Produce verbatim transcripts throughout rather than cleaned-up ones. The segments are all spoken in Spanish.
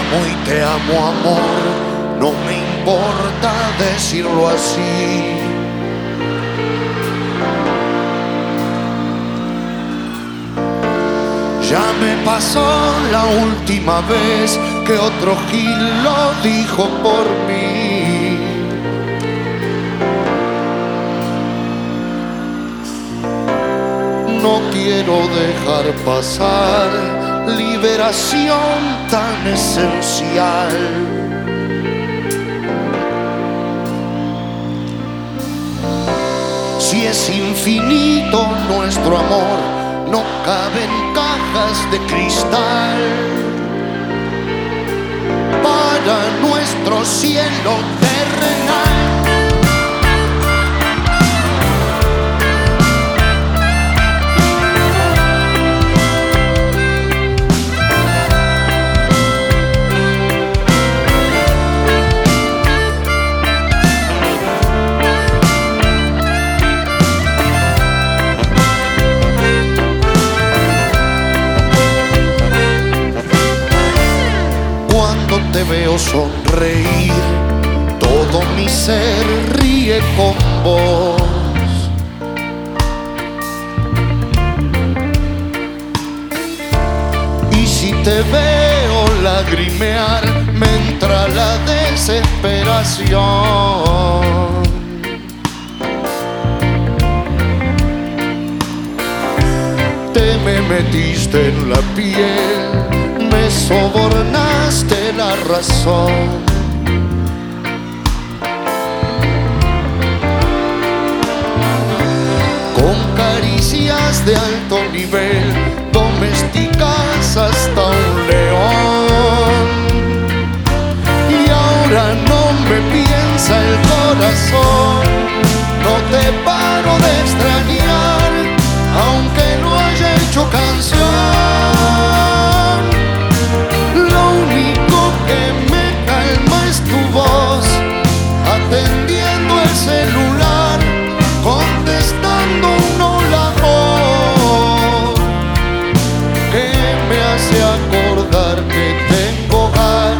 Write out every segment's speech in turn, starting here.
amo y te amo, amor, no me importa decirlo así. Ya me pasó la última vez que otro gil lo dijo por mí. No quiero dejar pasar liberación tan esencial. Si es infinito nuestro amor, no cabe en cajas de cristal. Para nuestro cielo terrenal, te veo sonreír, todo mi ser ríe con vos. Y si te veo lagrimear, me entra la desesperación. Te me metiste en la piel, me sobornaste la razón. Con caricias de alto nivel, domesticas hasta un león. Y ahora no me piensa el corazón, no te paro de extrañar, aunque no haya hecho canción. Atendiendo el celular, contestando un hola amor, que me hace acordar que tengo hogar.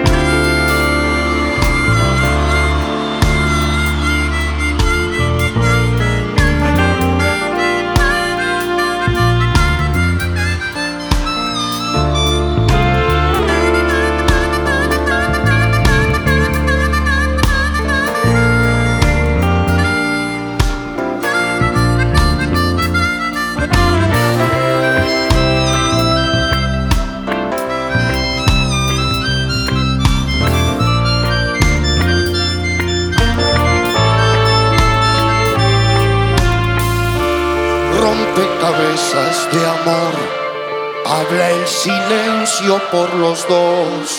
Rompecabezas de amor, habla el silencio por los dos.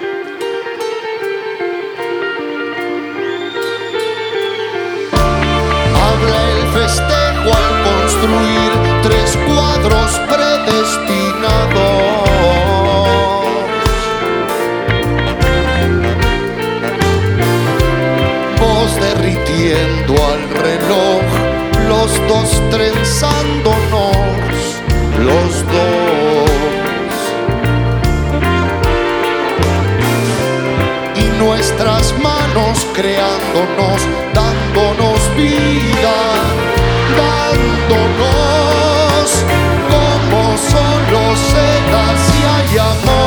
Habla el festejo al construir tres cuadros predestinados. Vos derritiendo al reloj, los dos trenzándonos, los dos. Y nuestras manos creándonos, dándonos vida, dándonos como solo se da si hay amor.